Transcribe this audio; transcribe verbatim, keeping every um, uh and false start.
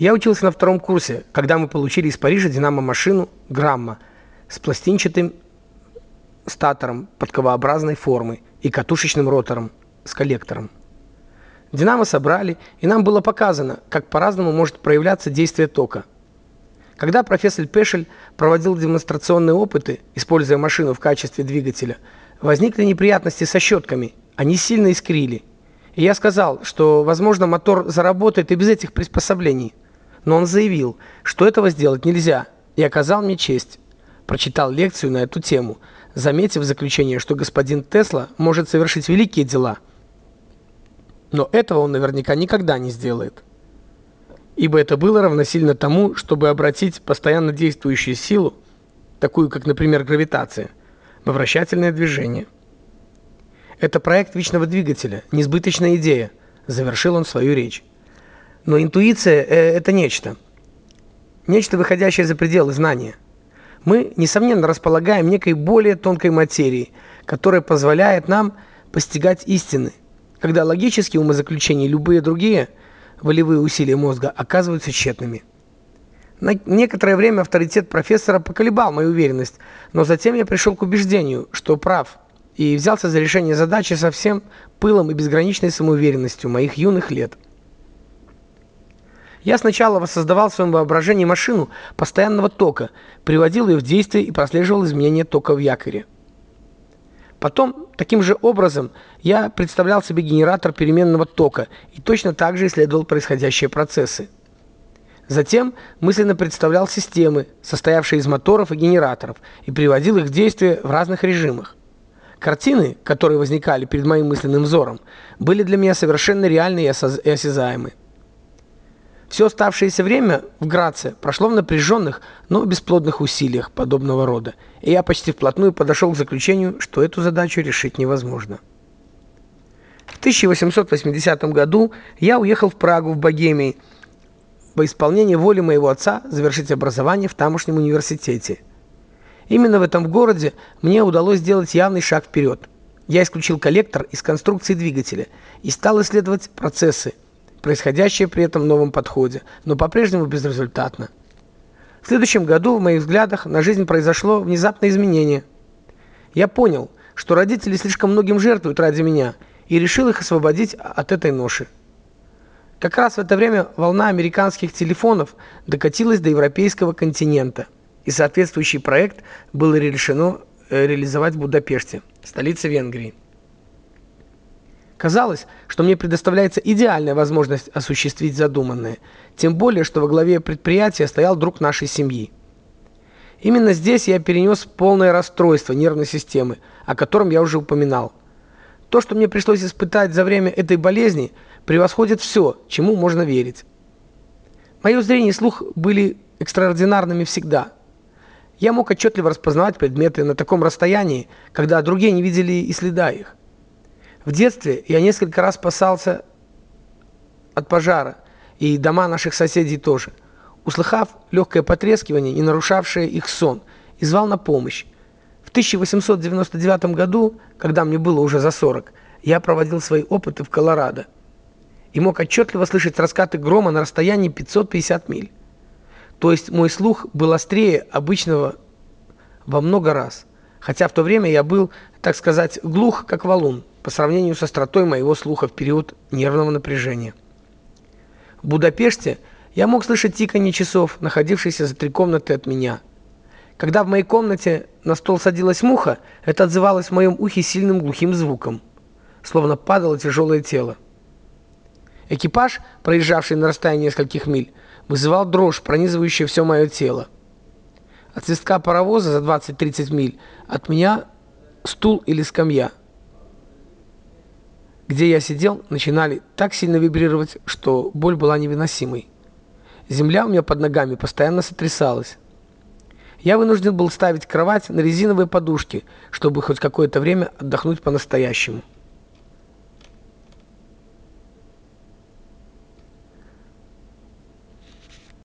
Я учился на втором курсе, когда мы получили из Парижа динамо-машину «Грамма» с пластинчатым статором подковообразной формы и катушечным ротором с коллектором. Динамо собрали, и нам было показано, как по-разному может проявляться действие тока. Когда профессор Пешель проводил демонстрационные опыты, используя машину в качестве двигателя, возникли неприятности со щетками, они сильно искрили. И я сказал, что, возможно, мотор заработает и без этих приспособлений. Но он заявил, что этого сделать нельзя, и оказал мне честь. Прочитал лекцию на эту тему, заметив в заключение, что господин Тесла может совершить великие дела. Но этого он наверняка никогда не сделает. Ибо это было равносильно тому, чтобы обратить постоянно действующую силу, такую как, например, гравитация, во вращательное движение. Это проект вечного двигателя, несбыточная идея, завершил он свою речь. Но интуиция э, это нечто. Нечто, выходящее за пределы знания. Мы, несомненно, располагаем некой более тонкой материей, которая позволяет нам постигать истины, когда логические умозаключения и любые другие волевые усилия мозга оказываются тщетными. На некоторое время авторитет профессора поколебал мою уверенность, но затем я пришел к убеждению, что прав, и взялся за решение задачи со всем пылом и безграничной самоуверенностью моих юных лет. Я сначала воссоздавал в своем воображении машину постоянного тока, приводил ее в действие и прослеживал изменения тока в якоре. Потом, таким же образом, я представлял себе генератор переменного тока и точно так же исследовал происходящие процессы. Затем мысленно представлял системы, состоявшие из моторов и генераторов, и приводил их в действие в разных режимах. Картины, которые возникали перед моим мысленным взором, были для меня совершенно реальны и осязаемы. Все оставшееся время в Граце прошло в напряженных, но бесплодных усилиях подобного рода, и я почти вплотную подошел к заключению, что эту задачу решить невозможно. В тысяча восемьсот восьмидесятом году я уехал в Прагу, в Богемии, во исполнение воли моего отца завершить образование в тамошнем университете. Именно в этом городе мне удалось сделать явный шаг вперед. Я исключил коллектор из конструкции двигателя и стал исследовать процессы, происходящее при этом новом подходе, но по-прежнему безрезультатно. В следующем году в моих взглядах на жизнь произошло внезапное изменение. Я понял, что родители слишком многим жертвуют ради меня, и решил их освободить от этой ноши. Как раз в это время волна американских телефонов докатилась до европейского континента, и соответствующий проект было решено реализовать в Будапеште, столице Венгрии. Казалось, что мне предоставляется идеальная возможность осуществить задуманное, тем более, что во главе предприятия стоял друг нашей семьи. Именно здесь я перенес полное расстройство нервной системы, о котором я уже упоминал. То, что мне пришлось испытать за время этой болезни, превосходит все, чему можно верить. Мое зрение и слух были экстраординарными всегда. Я мог отчетливо распознавать предметы на таком расстоянии, когда другие не видели и следа их. В детстве я несколько раз спасался от пожара, и дома наших соседей тоже, услыхав легкое потрескивание, не нарушавшее их сон, и звал на помощь. В тысяча восемьсот девяносто девятом году, когда мне было уже за сорок, я проводил свои опыты в Колорадо и мог отчетливо слышать раскаты грома на расстоянии пятьсот пятьдесят миль. То есть мой слух был острее обычного во много раз, хотя в то время я был, так сказать, глух, как валун, по сравнению с остротой моего слуха в период нервного напряжения. В Будапеште я мог слышать тиканье часов, находившихся за три комнаты от меня. Когда в моей комнате на стол садилась муха, это отзывалось в моем ухе сильным глухим звуком, словно падало тяжелое тело. Экипаж, проезжавший на расстоянии нескольких миль, вызывал дрожь, пронизывающую все мое тело. От свистка паровоза за двадцать-тридцать миль от меня стул или скамья, где я сидел, начинали так сильно вибрировать, что боль была невыносимой. Земля у меня под ногами постоянно сотрясалась. Я вынужден был ставить кровать на резиновые подушки, чтобы хоть какое-то время отдохнуть по-настоящему.